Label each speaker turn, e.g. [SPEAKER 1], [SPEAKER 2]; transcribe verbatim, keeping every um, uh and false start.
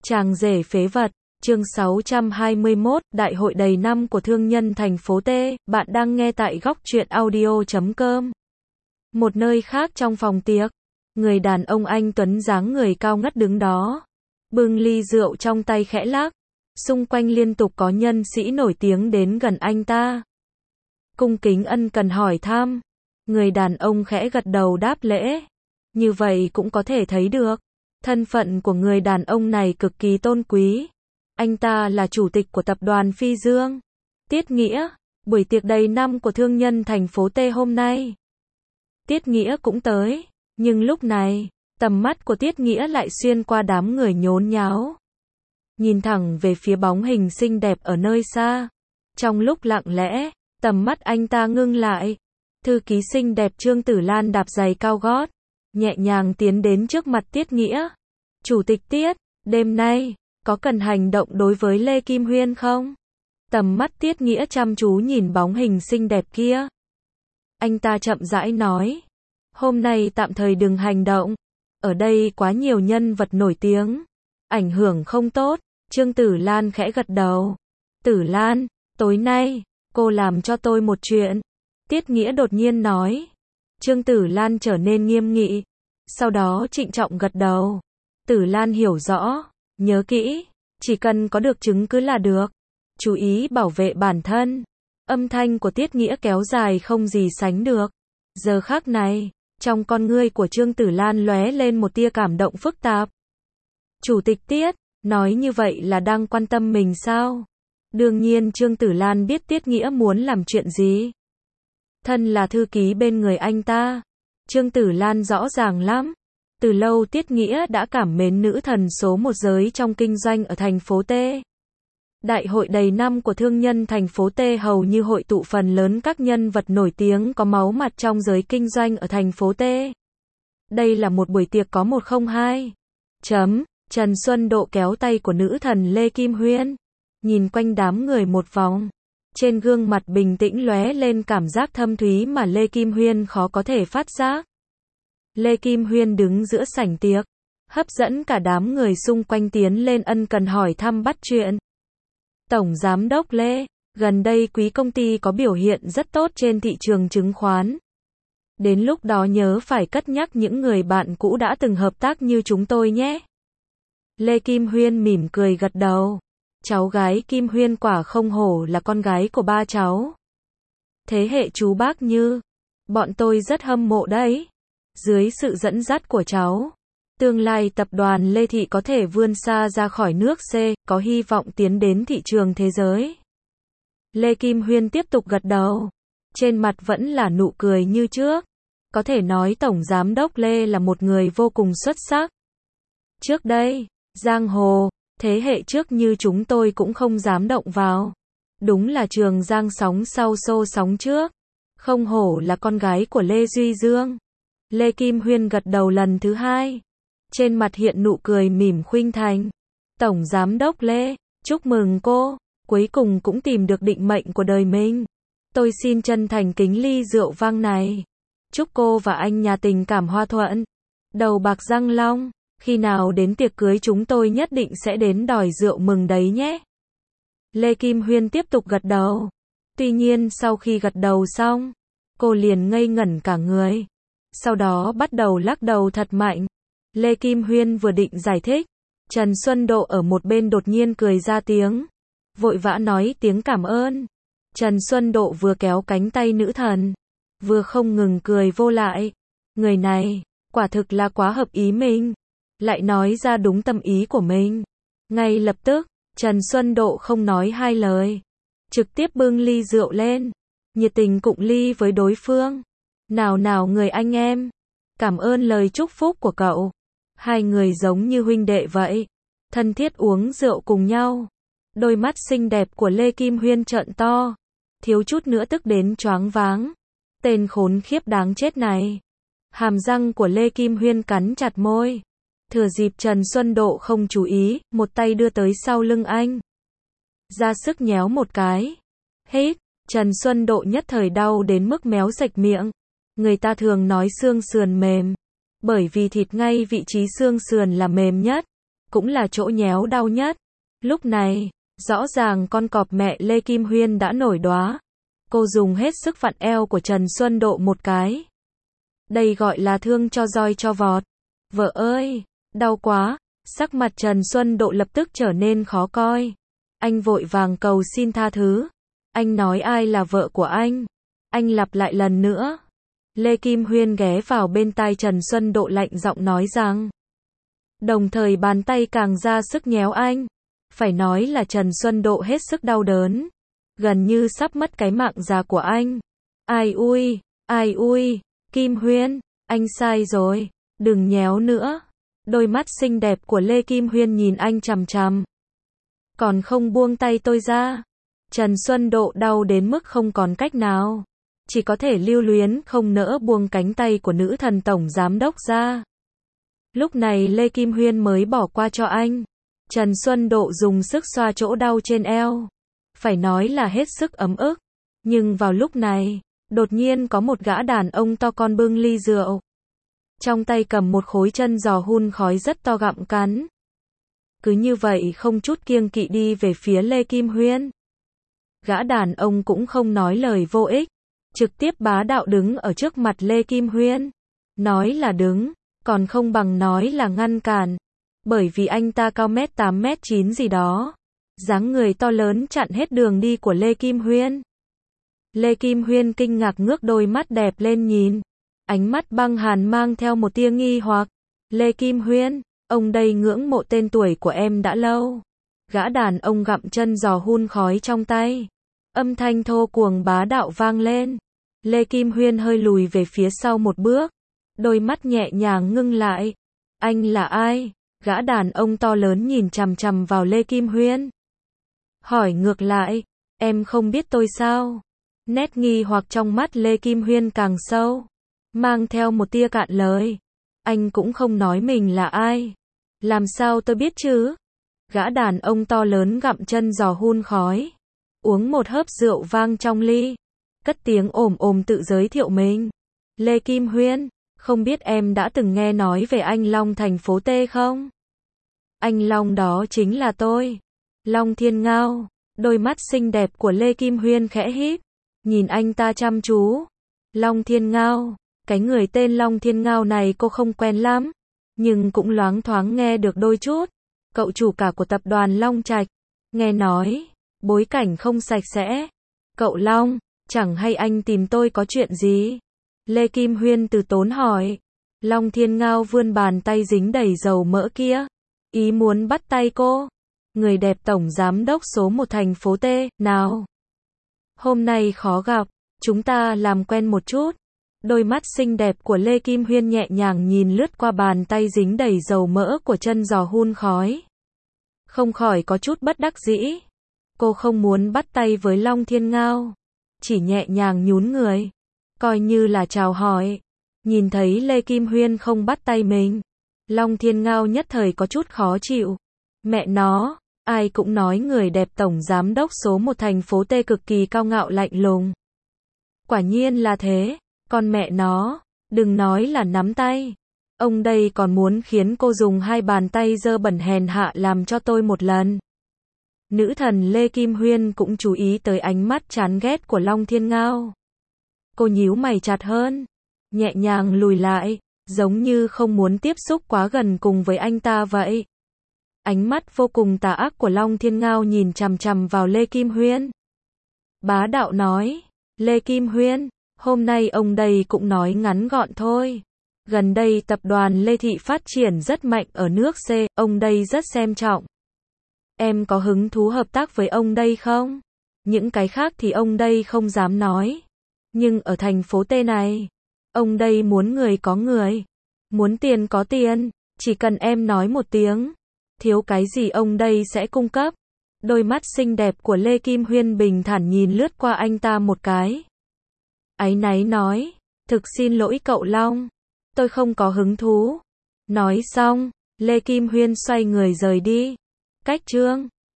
[SPEAKER 1] Chàng rể phế vật, chương sáu trăm hai mươi mốt, Đại hội đầy năm của thương nhân thành phố T, bạn đang nghe tại góc truyện audio chấm com. Một nơi khác trong phòng tiệc, người đàn ông anh tuấn dáng người cao ngất đứng đó, bưng ly rượu trong tay khẽ lắc, xung quanh liên tục có nhân sĩ nổi tiếng đến gần anh ta. Cung kính ân cần hỏi thăm, người đàn ông khẽ gật đầu đáp lễ. Như vậy cũng có thể thấy được, thân phận của người đàn ông này cực kỳ tôn quý. Anh ta là chủ tịch của tập đoàn Phi Dương. Tiết Nghĩa, buổi tiệc đầy năm của thương nhân thành phố T hôm nay. Tiết Nghĩa cũng tới, nhưng lúc này, tầm mắt của Tiết Nghĩa lại xuyên qua đám người nhốn nháo, nhìn thẳng về phía bóng hình xinh đẹp ở nơi xa. Trong lúc lặng lẽ, tầm mắt anh ta ngưng lại. Thư ký xinh đẹp Trương Tử Lan đạp giày cao gót, nhẹ nhàng tiến đến trước mặt Tiết Nghĩa. Chủ tịch Tiết, đêm nay, có cần hành động đối với Lê Kim Huyên không? Tầm mắt Tiết Nghĩa chăm chú nhìn bóng hình xinh đẹp kia. Anh ta chậm rãi nói, hôm nay tạm thời đừng hành động. Ở đây quá nhiều nhân vật nổi tiếng, ảnh hưởng không tốt. Trương Tử Lan khẽ gật đầu. Tử Lan, tối nay, cô làm cho tôi một chuyện. Tiết Nghĩa đột nhiên nói. Trương Tử Lan trở nên nghiêm nghị, sau đó trịnh trọng gật đầu. Tử Lan hiểu rõ, nhớ kỹ, chỉ cần có được chứng cứ là được. Chú ý bảo vệ bản thân. Âm thanh của Tiết Nghĩa kéo dài không gì sánh được. Giờ khắc này, trong con ngươi của Trương Tử Lan lóe lên một tia cảm động phức tạp. Chủ tịch Tiết, nói như vậy là đang quan tâm mình sao? Đương nhiên Trương Tử Lan biết Tiết Nghĩa muốn làm chuyện gì. Thân là thư ký bên người anh ta, Trương Tử Lan rõ ràng lắm. Từ lâu Tiết Nghĩa đã cảm mến nữ thần số một giới trong kinh doanh ở thành phố T. Đại hội đầy năm của thương nhân thành phố T hầu như hội tụ phần lớn các nhân vật nổi tiếng có máu mặt trong giới kinh doanh ở thành phố T. Đây là một buổi tiệc có một không hai. Chấm, Trần Xuân Độ kéo tay của nữ thần Lê Kim Huyên, nhìn quanh đám người một vòng. Trên gương mặt bình tĩnh lóe lên cảm giác thâm thúy mà Lê Kim Huyên khó có thể phát giác. Lê Kim Huyên đứng giữa sảnh tiệc, hấp dẫn cả đám người xung quanh tiến lên ân cần hỏi thăm bắt chuyện. Tổng Giám đốc Lê, gần đây quý công ty có biểu hiện rất tốt trên thị trường chứng khoán. Đến lúc đó nhớ phải cất nhắc những người bạn cũ đã từng hợp tác như chúng tôi nhé. Lê Kim Huyên mỉm cười gật đầu. Cháu gái Kim Huyên quả không hổ là con gái của ba cháu. Thế hệ chú bác Như, bọn tôi rất hâm mộ đấy. Dưới sự dẫn dắt của cháu, tương lai tập đoàn Lê Thị có thể vươn xa ra khỏi nước C, có hy vọng tiến đến thị trường thế giới. Lê Kim Huyên tiếp tục gật đầu. Trên mặt vẫn là nụ cười như trước. Có thể nói Tổng Giám đốc Lê là một người vô cùng xuất sắc. Trước đây, giang hồ, thế hệ trước như chúng tôi cũng không dám động vào. Đúng là trường giang sóng sau xô sóng trước. Không hổ là con gái của Lê Duy Dương. Lê Kim Huyên gật đầu lần thứ hai. Trên mặt hiện nụ cười mỉm khuynh thành. Tổng Giám đốc Lê, chúc mừng cô, cuối cùng cũng tìm được định mệnh của đời mình. Tôi xin chân thành kính ly rượu vang này. Chúc cô và anh nhà tình cảm hòa thuận, đầu bạc răng long. Khi nào đến tiệc cưới chúng tôi nhất định sẽ đến đòi rượu mừng đấy nhé. Lê Kim Huyên tiếp tục gật đầu. Tuy nhiên sau khi gật đầu xong, cô liền ngây ngẩn cả người. Sau đó bắt đầu lắc đầu thật mạnh. Lê Kim Huyên vừa định giải thích, Trần Xuân Độ ở một bên đột nhiên cười ra tiếng, vội vã nói tiếng cảm ơn. Trần Xuân Độ vừa kéo cánh tay nữ thần, vừa không ngừng cười vô lại. Người này, quả thực là quá hợp ý mình, lại nói ra đúng tâm ý của mình. Ngay lập tức, Trần Xuân Độ không nói hai lời, trực tiếp bưng ly rượu lên, nhiệt tình cụng ly với đối phương. Nào nào người anh em, cảm ơn lời chúc phúc của cậu. Hai người giống như huynh đệ vậy, thân thiết uống rượu cùng nhau. Đôi mắt xinh đẹp của Lê Kim Huyên trợn to, thiếu chút nữa tức đến choáng váng. Tên khốn khiếp đáng chết này. Hàm răng của Lê Kim Huyên cắn chặt môi. Thừa dịp Trần Xuân Độ không chú ý, một tay đưa tới sau lưng anh, ra sức nhéo một cái. Hít, Trần Xuân Độ nhất thời đau đến mức méo sạch miệng. Người ta thường nói xương sườn mềm, bởi vì thịt ngay vị trí xương sườn là mềm nhất. cũng là chỗ nhéo đau nhất. Lúc này, rõ ràng con cọp mẹ Lê Kim Huyên đã nổi đoá. Cô dùng hết sức vặn eo của Trần Xuân Độ một cái. Đây gọi là thương cho roi cho vọt. Vợ ơi, đau quá. Sắc mặt Trần Xuân Độ lập tức trở nên khó coi. Anh vội vàng cầu xin tha thứ. Anh nói ai là vợ của anh? Anh lặp lại lần nữa. Lê Kim Huyên ghé vào bên tai Trần Xuân Độ lạnh giọng nói rằng. Đồng thời bàn tay càng ra sức nhéo anh. Phải nói là Trần Xuân Độ hết sức đau đớn. Gần như sắp mất cái mạng già của anh. Ai ui, ai ui, Kim Huyên, anh sai rồi, đừng nhéo nữa. Đôi mắt xinh đẹp của Lê Kim Huyên nhìn anh chằm chằm. Còn không buông tay tôi ra. Trần Xuân Độ đau đến mức không còn cách nào. Chỉ có thể lưu luyến không nỡ buông cánh tay của nữ thần tổng giám đốc ra. Lúc này Lê Kim Huyên mới bỏ qua cho anh. Trần Xuân Độ dùng sức xoa chỗ đau trên eo. Phải nói là hết sức ấm ức. Nhưng vào lúc này, đột nhiên có một gã đàn ông to con bưng ly rượu. Trong tay cầm một khối chân giò hun khói rất to gặm cắn. Cứ như vậy không chút kiêng kỵ đi về phía Lê Kim Huyên. Gã đàn ông cũng không nói lời vô ích. Trực tiếp bá đạo đứng ở trước mặt Lê Kim Huyên. Nói là đứng, còn không bằng nói là ngăn cản. Bởi vì anh ta cao mét tám mét chín gì đó. Dáng người to lớn chặn hết đường đi của Lê Kim Huyên. Lê Kim Huyên kinh ngạc ngước đôi mắt đẹp lên nhìn. Ánh mắt băng hàn mang theo một tia nghi hoặc. Lê Kim Huyên, ông đây ngưỡng mộ tên tuổi của em đã lâu. Gã đàn ông gặm chân giò hun khói trong tay. Âm thanh thô cuồng bá đạo vang lên. Lê Kim Huyên hơi lùi về phía sau một bước. Đôi mắt nhẹ nhàng ngưng lại. Anh là ai? Gã đàn ông to lớn nhìn chằm chằm vào Lê Kim Huyên. Hỏi ngược lại, em không biết tôi sao? Nét nghi hoặc trong mắt Lê Kim Huyên càng sâu. Mang theo một tia cạn lời. Anh cũng không nói mình là ai. Làm sao tôi biết chứ? Gã đàn ông to lớn gặm chân giò hun khói. Uống một hớp rượu vang trong ly. Cất tiếng ồm ồm tự giới thiệu mình. Lê Kim Huyên, không biết em đã từng nghe nói về anh Long thành phố T không? Anh Long đó chính là tôi. Long Thiên Ngao. Đôi mắt xinh đẹp của Lê Kim Huyên khẽ híp. Nhìn anh ta chăm chú. Long Thiên Ngao. Cái người tên Long Thiên Ngao này cô không quen lắm. Nhưng cũng loáng thoáng nghe được đôi chút. Cậu chủ cả của tập đoàn Long Trạch. Nghe nói, bối cảnh không sạch sẽ. Cậu Long, chẳng hay anh tìm tôi có chuyện gì? Lê Kim Huyên từ tốn hỏi. Long Thiên Ngao vươn bàn tay dính đầy dầu mỡ kia. Ý muốn bắt tay cô. Người đẹp tổng giám đốc số một thành phố T, nào. Hôm nay khó gặp, chúng ta làm quen một chút. Đôi mắt xinh đẹp của Lê Kim Huyên nhẹ nhàng nhìn lướt qua bàn tay dính đầy dầu mỡ của chân giò hun khói. Không khỏi có chút bất đắc dĩ. Cô không muốn bắt tay với Long Thiên Ngao. Chỉ nhẹ nhàng nhún người. Coi như là chào hỏi. Nhìn thấy Lê Kim Huyên không bắt tay mình. Long Thiên Ngao nhất thời có chút khó chịu. Mẹ nó, ai cũng nói người đẹp tổng giám đốc số một thành phố T cực kỳ cao ngạo lạnh lùng. Quả nhiên là thế. Con mẹ nó, đừng nói là nắm tay. Ông đây còn muốn khiến cô dùng hai bàn tay dơ bẩn hèn hạ làm cho tôi một lần. Nữ thần Lê Kim Huyên cũng chú ý tới ánh mắt chán ghét của Long Thiên Ngao. Cô nhíu mày chặt hơn, nhẹ nhàng lùi lại, giống như không muốn tiếp xúc quá gần cùng với anh ta vậy. Ánh mắt vô cùng tà ác của Long Thiên Ngao nhìn chằm chằm vào Lê Kim Huyên. Bá đạo nói, Lê Kim Huyên, hôm nay ông đây cũng nói ngắn gọn thôi. Gần đây tập đoàn Lê Thị phát triển rất mạnh ở nước C, ông đây rất xem trọng. Em có hứng thú hợp tác với ông đây không? Những cái khác thì ông đây không dám nói. Nhưng ở thành phố T này, ông đây muốn người có người, muốn tiền có tiền, chỉ cần em nói một tiếng, thiếu cái gì ông đây sẽ cung cấp. Đôi mắt xinh đẹp của Lê Kim Huyên bình thản nhìn lướt qua anh ta một cái. Áy náy nói, thực xin lỗi cậu Long, tôi không có hứng thú. Nói xong, Lê Kim Huyên xoay người rời đi. Cách chương